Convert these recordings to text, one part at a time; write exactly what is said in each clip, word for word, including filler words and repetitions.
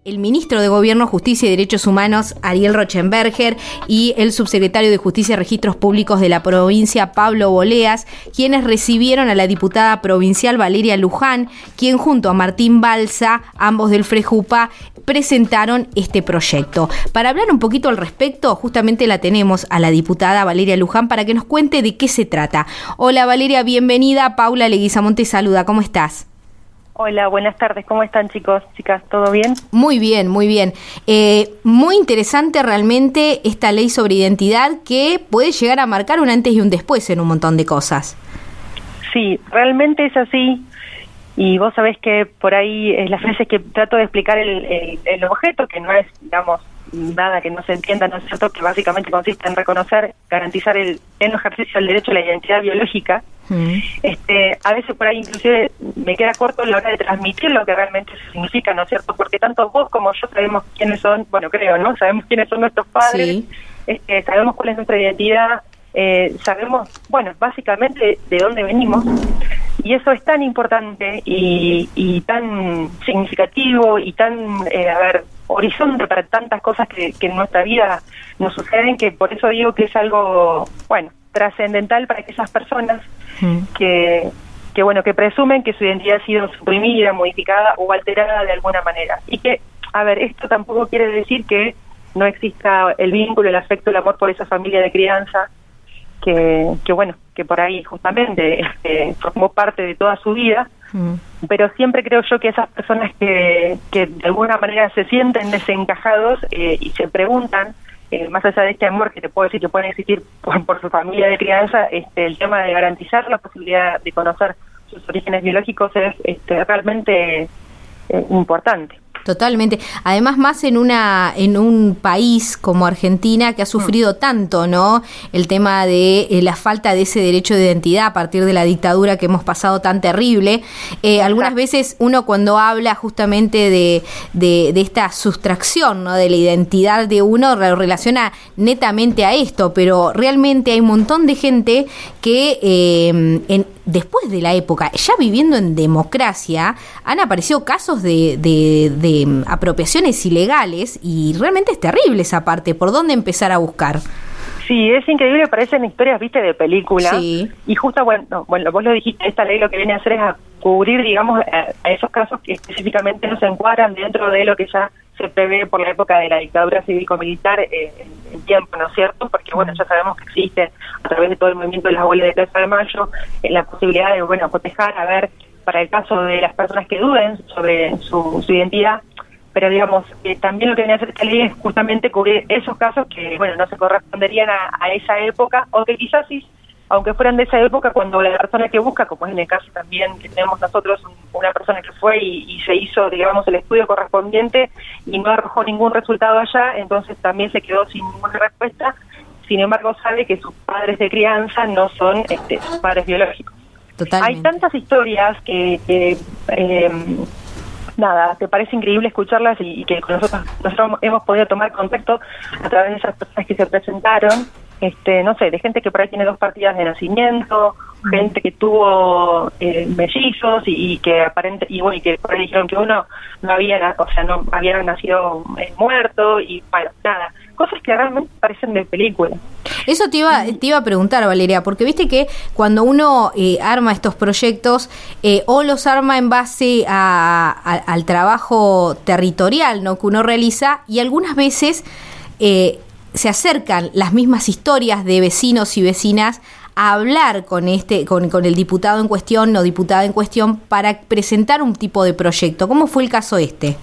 El ministro de Gobierno, Justicia y Derechos Humanos, Ariel Rochenberger, y el subsecretario de Justicia y Registros Públicos de la provincia, Pablo Boleas, quienes recibieron a la diputada provincial Valeria Luján, quien junto a Martín Balsa, ambos del Frejupa, presentaron este proyecto. Para hablar un poquito al respecto, justamente la tenemos a la diputada Valeria Luján para que nos cuente de qué se trata. Hola Valeria, bienvenida. Paula Leguizamón te saluda. ¿Cómo estás? Hola, buenas tardes. ¿Cómo están, chicos, chicas? ¿Todo bien? Muy bien, muy bien. Eh, muy interesante realmente esta ley sobre identidad que puede llegar a marcar un antes y un después en un montón de cosas. Sí, realmente es así. Y vos sabés que por ahí es las veces que trato de explicar el, el, el objeto, que no es, digamos, nada que no se entienda, ¿no es cierto?, que básicamente consiste en reconocer, garantizar el pleno ejercicio del derecho a la identidad biológica. Mm. Este, a veces por ahí inclusive me queda corto a la hora de transmitir lo que realmente eso significa, ¿no es cierto?, porque tanto vos como yo sabemos quiénes son, bueno, creo, ¿no?, sabemos quiénes son nuestros padres, sí. este, sabemos cuál es nuestra identidad, eh, sabemos, bueno, básicamente de dónde venimos, y eso es tan importante y, y tan significativo y tan, eh, a ver, horizonte para tantas cosas que, que en nuestra vida nos suceden, que por eso digo que es algo, bueno, trascendental para que esas personas mm. que, que, bueno, que presumen que su identidad ha sido suprimida, modificada o alterada de alguna manera. Y que, a ver, esto tampoco quiere decir que no exista el vínculo, el afecto, el amor por esa familia de crianza, que, que bueno, que por ahí justamente este, formó parte de toda su vida, mm. pero siempre creo yo que esas personas que, que de alguna manera se sienten desencajados eh, y se preguntan, eh, más allá de este amor que te puedo decir que pueden existir por, por su familia de crianza, este, el tema de garantizar la posibilidad de conocer sus orígenes biológicos es este, realmente eh, importante. Totalmente. Además, más en una en un país como Argentina que ha sufrido tanto, ¿no?, el tema de eh, la falta de ese derecho de identidad a partir de la dictadura que hemos pasado tan terrible. Eh, algunas veces uno cuando habla justamente de, de, de esta sustracción, ¿no?, de la identidad de uno, lo relaciona netamente a esto, pero realmente hay un montón de gente que eh, en, después de la época, ya viviendo en democracia, han aparecido casos de, de, de apropiaciones ilegales y realmente es terrible esa parte. ¿Por dónde empezar a buscar? Sí, es increíble, parecen historias, viste, de película. Sí. Y justo, bueno, no, bueno, vos lo dijiste, esta ley lo que viene a hacer es a cubrir, digamos, a, a esos casos que específicamente no se encuadran dentro de lo que ya se prevé por la época de la dictadura cívico-militar eh, en, en tiempo, ¿no es cierto? Porque, bueno, ya sabemos que existe a través de todo el movimiento de las huelgas de Plaza de Mayo eh, la posibilidad de, bueno, cotejar, a ver, para el caso de las personas que duden sobre su, su identidad, pero digamos, eh, también lo que viene a hacer esta ley es justamente cubrir esos casos que, bueno, no se corresponderían a, a esa época, o que quizás sí, aunque fueran de esa época, cuando la persona que busca, como es en el caso también que tenemos nosotros, un, una persona que fue y, y se hizo, digamos, el estudio correspondiente y no arrojó ningún resultado allá, entonces también se quedó sin ninguna respuesta, sin embargo sabe que sus padres de crianza no son este, sus padres biológicos. Totalmente. Hay tantas historias que, que eh, nada, te parece increíble escucharlas y, y que nosotros, nosotros hemos podido tomar contacto a través de esas personas que se presentaron, este, no sé, de gente que por ahí tiene dos partidas de nacimiento, mm. gente que tuvo eh, mellizos y, y que aparente y bueno, y que por ahí dijeron que uno no había, o sea, no había nacido eh, muerto y bueno, nada, cosas que realmente parecen de película. Eso te iba, te iba a preguntar, Valeria, porque viste que cuando uno eh, arma estos proyectos, eh, o los arma en base a, a, al trabajo territorial, ¿no?, que uno realiza, y algunas veces eh, se acercan las mismas historias de vecinos y vecinas a hablar con este, con, con el diputado en cuestión o diputada en cuestión para presentar un tipo de proyecto. ¿Cómo fue el caso este?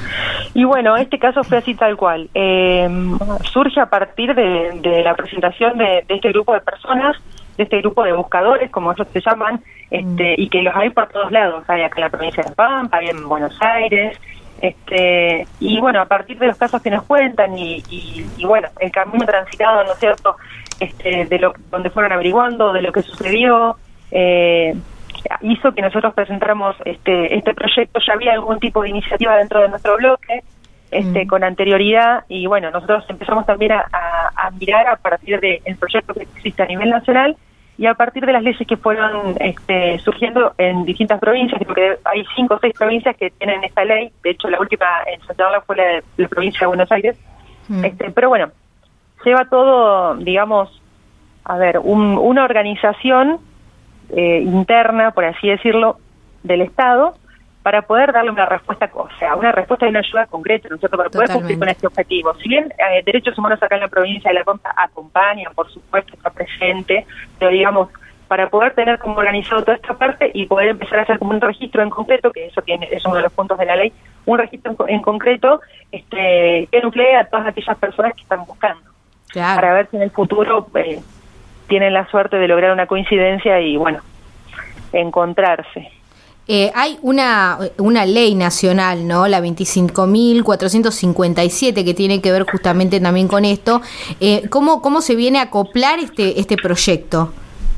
Y bueno, este caso fue así tal cual. Eh, surge a partir de, de la presentación de, de este grupo de personas, de este grupo de buscadores, como ellos se llaman, este, y que los hay por todos lados. Hay acá en la provincia de La Pampa, hay en Buenos Aires, este, y bueno, a partir de los casos que nos cuentan y, y, y bueno, el camino transitado, ¿no es cierto?, este, de lo donde fueron averiguando, de lo que sucedió, eh, hizo que nosotros presentáramos este este proyecto. Ya había algún tipo de iniciativa dentro de nuestro bloque este mm. con anterioridad, y bueno, nosotros empezamos también a, a, a mirar a partir del proyecto que existe a nivel nacional y a partir de las leyes que fueron este, surgiendo en distintas provincias, porque hay cinco o seis provincias que tienen esta ley, de hecho la última en sancionarla fue la, la provincia de Buenos Aires, mm. este, pero bueno, lleva todo, digamos, a ver, un, una organización eh, interna, por así decirlo, del Estado, para poder darle una respuesta, o sea, una respuesta y una ayuda concreta, ¿no es cierto?, para poder Totalmente. cumplir con este objetivo. Si bien eh, Derechos Humanos acá en la provincia de La Pampa acompañan, por supuesto, está presente, pero digamos, para poder tener como organizado toda esta parte y poder empezar a hacer como un registro en concreto, que eso tiene es uno de los puntos de la ley, un registro en, en concreto este, que nuclee a todas aquellas personas que están buscando, claro. para ver si en el futuro eh, tienen la suerte de lograr una coincidencia y, bueno, encontrarse. Eh, hay una una ley nacional, ¿no? La veinticinco mil cuatrocientos cincuenta y siete, que tiene que ver justamente también con esto. Eh, ¿cómo, ¿Cómo se viene a acoplar este este proyecto?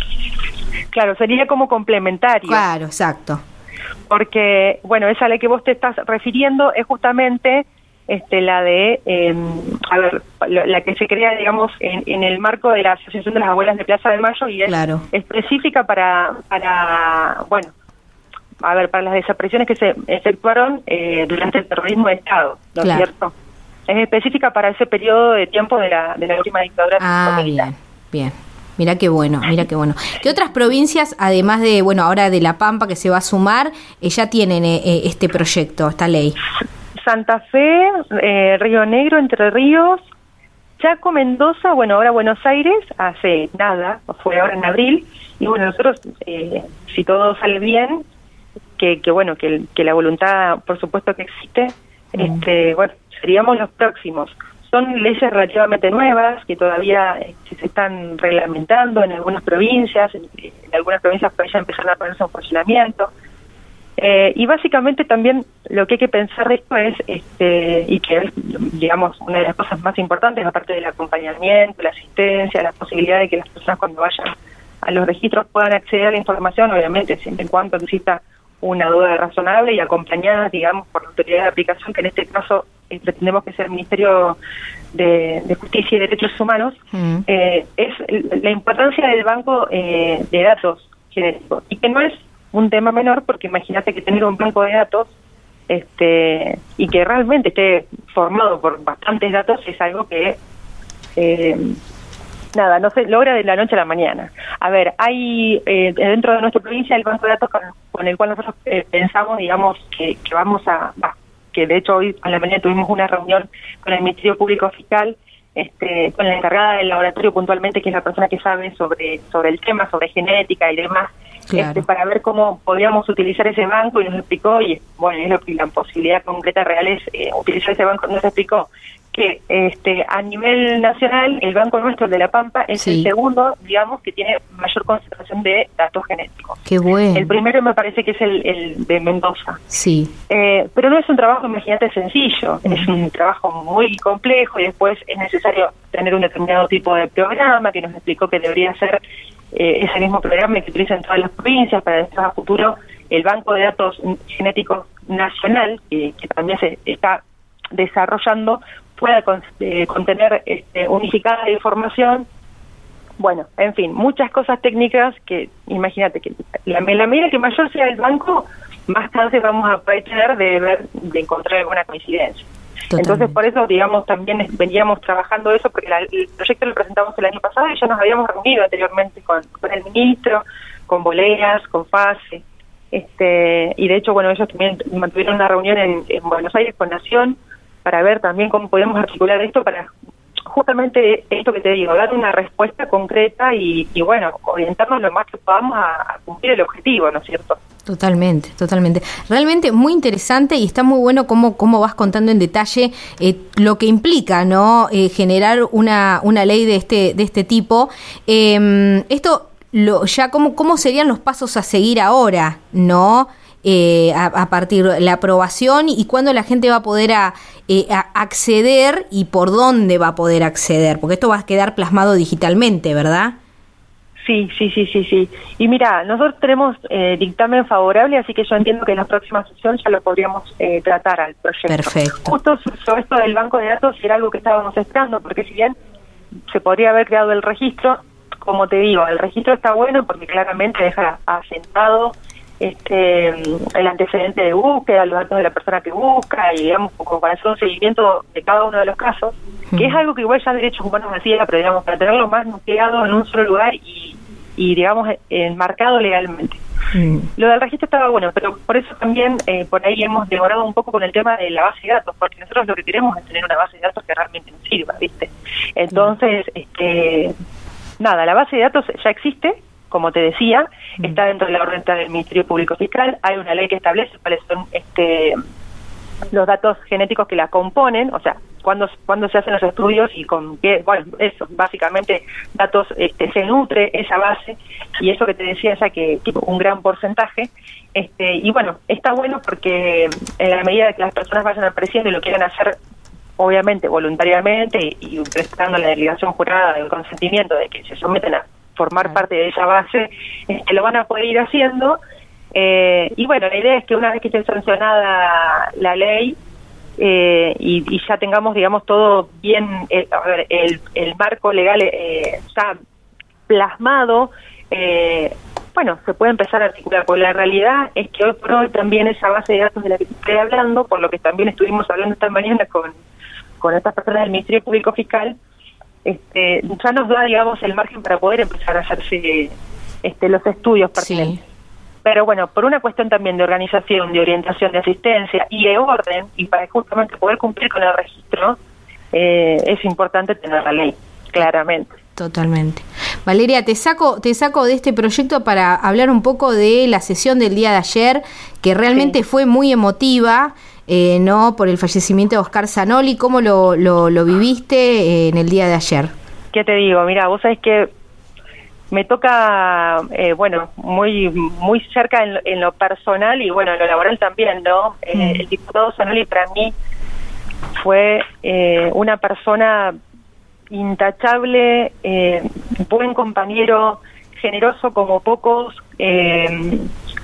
Claro, sería como complementario. Claro, exacto. Porque, bueno, esa ley que vos te estás refiriendo es justamente este la de, eh, a ver, la que se crea, digamos, en, en el marco de la Asociación de las Abuelas de Plaza de Mayo y es claro. específica para, para, bueno, a ver, para las desapariciones que se efectuaron eh, durante el terrorismo de Estado, ¿no es claro. cierto? Es específica para ese periodo de tiempo de la de la última dictadura. Ah, bien, bien. Mira qué bueno, mira qué bueno. ¿Qué otras provincias, además de, bueno, ahora de La Pampa que se va a sumar, eh, ya tienen eh, este proyecto, esta ley? Santa Fe, eh, Río Negro, Entre Ríos, Chaco, Mendoza, bueno, ahora Buenos Aires, hace nada, fue ahora en abril, y bueno, nosotros, eh, si todo sale bien, que, que bueno, que, que la voluntad, por supuesto que existe, mm. este, bueno, seríamos los próximos. Son leyes relativamente nuevas que todavía eh, se están reglamentando en algunas provincias, en, en algunas provincias pues ya empezaron a ponerse en funcionamiento. Eh, y básicamente también lo que hay que pensar de esto es, este, y que es, digamos, una de las cosas más importantes, aparte del acompañamiento, la asistencia, la posibilidad de que las personas cuando vayan a los registros puedan acceder a la información, obviamente, siempre y cuando exista una duda razonable y acompañada, digamos, por la autoridad de aplicación, que en este caso eh, pretendemos que sea el Ministerio de, de Justicia y Derechos Humanos, mm. eh, es la importancia del banco eh, de datos genéticos, y que no es un tema menor, porque imagínate que tener un banco de datos este y que realmente esté formado por bastantes datos es algo que eh, nada, no se logra de la noche a la mañana. A ver, hay eh, dentro de nuestra provincia el banco de datos con, con el cual nosotros eh, pensamos, digamos, que, que vamos a, bah, que de hecho hoy a la mañana tuvimos una reunión con el Ministerio Público Fiscal, este, con la encargada del laboratorio puntualmente, que es la persona que sabe sobre, sobre el tema, sobre genética y demás, claro. este, para ver cómo podíamos utilizar ese banco, y nos explicó, y bueno, es lo que la posibilidad concreta real es eh, utilizar ese banco, nos explicó que este a nivel nacional el banco nuestro de La Pampa es sí. el segundo, digamos, que tiene mayor concentración de datos genéticos. Qué bueno. El primero me parece que es el, el de Mendoza. Sí. Eh, pero no es un trabajo, imagínate, sencillo, uh-huh. es un trabajo muy complejo, y después es necesario tener un determinado tipo de programa, que nos explicó que debería ser eh, ese mismo programa que utilizan todas las provincias para después a futuro el Banco de Datos Genéticos Nacional, que, que también se está desarrollando, pueda con, eh, contener este, unificada la información. Bueno, en fin, muchas cosas técnicas que, imagínate, que la, la medida que mayor sea el banco, más chances vamos a poder tener de ver, de encontrar alguna coincidencia. Totalmente. Entonces, por eso, digamos, también veníamos trabajando eso, porque la, el proyecto lo presentamos el año pasado y ya nos habíamos reunido anteriormente con, con el ministro, con Boleas, con FASE, este, y de hecho, bueno, ellos también mantuvieron una reunión en, en Buenos Aires con Nación, para ver también cómo podemos articular esto para justamente esto que te digo, dar una respuesta concreta y, y bueno, orientarnos lo más que podamos a, a cumplir el objetivo, ¿no es cierto? Totalmente, totalmente. Realmente muy interesante, y está muy bueno cómo, cómo vas contando en detalle eh, lo que implica, ¿no? Eh, generar una, una ley de este, de este tipo. Eh, esto, lo, ya cómo, cómo serían los pasos a seguir ahora, ¿no? Eh, a, a partir de la aprobación, y cuándo la gente va a poder a, eh, a acceder y por dónde va a poder acceder, porque esto va a quedar plasmado digitalmente, ¿verdad? Sí, sí, sí, sí, sí. Y mira, nosotros tenemos eh, dictamen favorable, así que yo entiendo que en la próxima sesión ya lo podríamos eh, tratar al proyecto. Perfecto. Justo sobre esto del banco de datos era algo que estábamos esperando, porque si bien se podría haber creado el registro, como te digo, el registro está bueno porque claramente deja asentado este el antecedente de búsqueda, los datos de la persona que busca, y digamos, como para hacer un seguimiento de cada uno de los casos, que uh-huh. es algo que igual ya Derechos Humanos hacía, pero digamos, para tenerlo más nucleado en un solo lugar y, y digamos, enmarcado legalmente. Uh-huh. Lo del registro estaba bueno, pero por eso también eh, por ahí hemos demorado un poco con el tema de la base de datos, porque nosotros lo que queremos es tener una base de datos que realmente nos sirva, ¿viste? Entonces, uh-huh. este nada, la base de datos ya existe, como te decía, mm. está dentro de la órbita del Ministerio Público Fiscal, hay una ley que establece cuáles son este los datos genéticos que la componen, o sea, cuándo, cuándo se hacen los estudios y con qué, bueno, eso, básicamente datos, este, se nutre esa base, y eso que te decía ya que, que un gran porcentaje, este y bueno, está bueno porque en la medida de que las personas vayan apareciendo y lo quieran hacer, obviamente voluntariamente y, y prestando la delegación jurada del consentimiento de que se someten a formar parte de esa base, este, lo van a poder ir haciendo, eh, y bueno, la idea es que una vez que esté sancionada la ley eh, y, y ya tengamos, digamos, todo bien, eh, a ver, el, el marco legal eh, ya plasmado, eh, bueno, se puede empezar a articular, porque la realidad es que hoy por hoy también esa base de datos de la que estoy hablando, por lo que también estuvimos hablando esta mañana con, con estas personas del Ministerio Público Fiscal, Este, ya nos da, digamos, el margen para poder empezar a hacerse este, los estudios pertinentes. Sí. Pero bueno, por una cuestión también de organización, de orientación, de asistencia y de orden, y para justamente poder cumplir con el registro, eh, es importante tener la ley, claramente. Totalmente. Valeria, te saco te saco de este proyecto para hablar un poco de la sesión del día de ayer, que realmente sí. fue muy emotiva, eh, no por el fallecimiento de Oscar Zanoli. ¿Cómo lo, lo, lo viviste eh, en el día de ayer? ¿Qué te digo? Mira, vos sabés que me toca, eh, bueno, muy muy cerca en, en lo personal y bueno, en lo laboral también, ¿no? Eh, mm. El diputado Zanoli para mí fue eh, una persona intachable, eh, buen compañero, generoso como pocos, eh,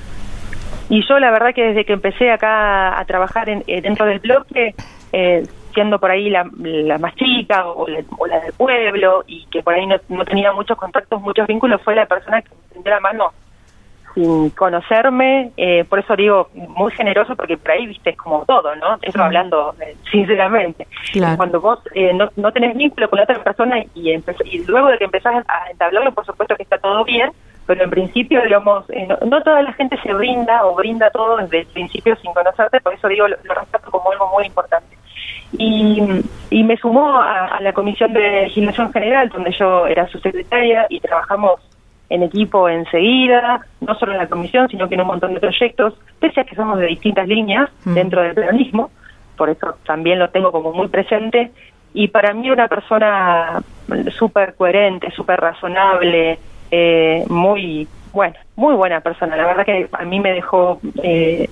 y yo la verdad que desde que empecé acá a trabajar en, eh, dentro del bloque, eh, siendo por ahí la, la más chica o la, o la del pueblo y que por ahí no, no tenía muchos contactos, muchos vínculos, fue la persona que me tendió la mano sin conocerme, eh, por eso digo muy generoso, porque por ahí viste es como todo, ¿no? Eso mm. hablando eh, sinceramente. Claro. Cuando vos eh, no, no tenés vínculo con la otra persona y, empe- y luego de que empezás a entablarlo, por supuesto que está todo bien, pero en principio, digamos, eh, no, no toda la gente se brinda o brinda todo desde el principio sin conocerte, por eso digo, lo, lo rescato como algo muy importante. Y, y me sumó a, a la Comisión de Legislación General, donde yo era su secretaria, y trabajamos en equipo enseguida, no solo en la comisión, sino que en un montón de proyectos, pese a que somos de distintas líneas mm. dentro del peronismo, por eso también lo tengo como muy presente, y para mí una persona súper coherente, súper razonable, eh, muy, bueno, muy buena persona. La verdad que a mí me dejó eh,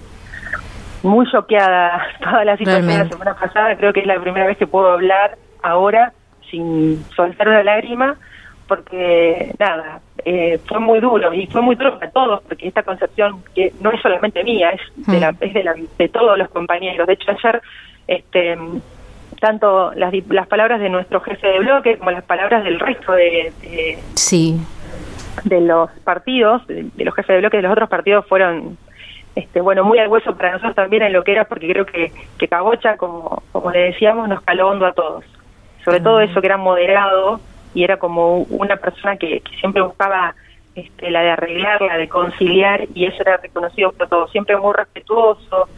muy choqueada toda la situación de la semana pasada. Creo que es la primera vez que puedo hablar ahora sin soltar una lágrima, porque nada, eh, fue muy duro, y fue muy duro para todos, porque esta concepción que no es solamente mía, es de, la, es de, la, de todos los compañeros. De hecho, ayer este, tanto las, las palabras de nuestro jefe de bloque como las palabras del resto de, de, sí. de los partidos, de, de los jefes de bloque de los otros partidos fueron este, bueno, muy al hueso para nosotros también en lo que era, porque creo que, que Cabocha, como, como le decíamos, nos caló hondo a todos. Sobre uh-huh. todo eso, que era moderado y era como una persona que, que siempre buscaba este, la de arreglar, la de conciliar, y eso era reconocido por todos, siempre muy respetuoso,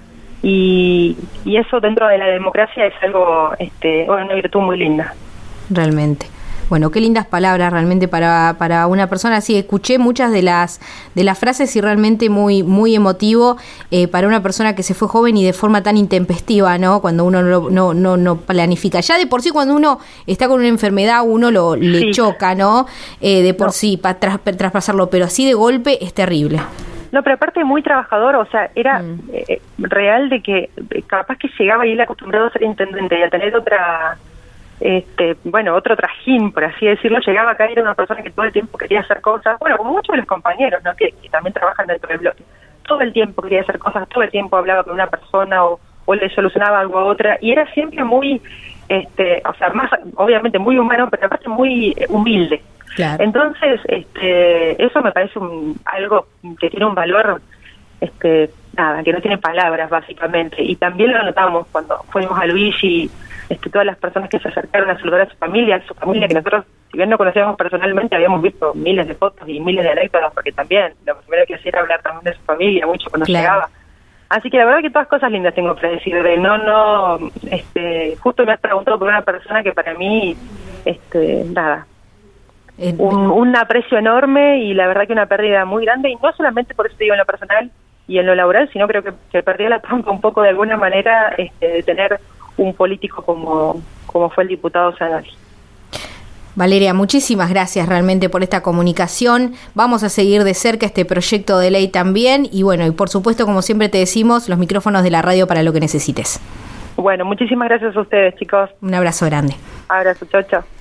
y, y eso dentro de la democracia es algo, este, bueno, una virtud muy linda. Realmente. Bueno, qué lindas palabras realmente para para una persona así. Escuché muchas de las de las frases y realmente muy muy emotivo eh, para una persona que se fue joven y de forma tan intempestiva, ¿no? Cuando uno no no no, no planifica. Ya de por sí cuando uno está con una enfermedad uno lo le sí. choca, ¿no? Eh, de por no. sí para tras, traspasarlo, pero así de golpe es terrible. No, pero aparte muy trabajador, o sea, era mm. eh, real de que capaz que llegaba y él acostumbrado a ser intendente y a tener otra Este, bueno, otro trajín, por así decirlo, llegaba acá y era una persona que todo el tiempo quería hacer cosas, bueno, como muchos de los compañeros, ¿no? Que, que también trabajan dentro del bloque, todo el tiempo quería hacer cosas, todo el tiempo hablaba con una persona o, o le solucionaba algo a otra, y era siempre muy, este, o sea, más, obviamente muy humano, pero aparte muy humilde, Claro. Entonces, este, eso me parece un, algo que tiene un valor, este, nada, que no tiene palabras básicamente. Y también lo notamos cuando fuimos a Luigi, este, todas las personas que se acercaron a saludar a su familia, a su familia que nosotros, si bien no conocíamos personalmente, habíamos visto miles de fotos y miles de anécdotas, porque también lo primero que hacía era hablar también de su familia, mucho cuando claro. llegaba. Así que la verdad que todas cosas lindas tengo para decir, de no, no, este, justo me has preguntado por una persona que para mí, este, nada, eh, un, un aprecio enorme y la verdad que una pérdida muy grande, y no solamente por eso te digo en lo personal y en lo laboral, sino creo que, que perdí la pampa un poco de alguna manera, este, de tener un político como, como fue el diputado Zanoli. Valeria, muchísimas gracias realmente por esta comunicación. Vamos a seguir de cerca este proyecto de ley también y bueno, y por supuesto, como siempre te decimos, los micrófonos de la radio para lo que necesites. Bueno, muchísimas gracias a ustedes, chicos. Un abrazo grande. Abrazo, chau, chau.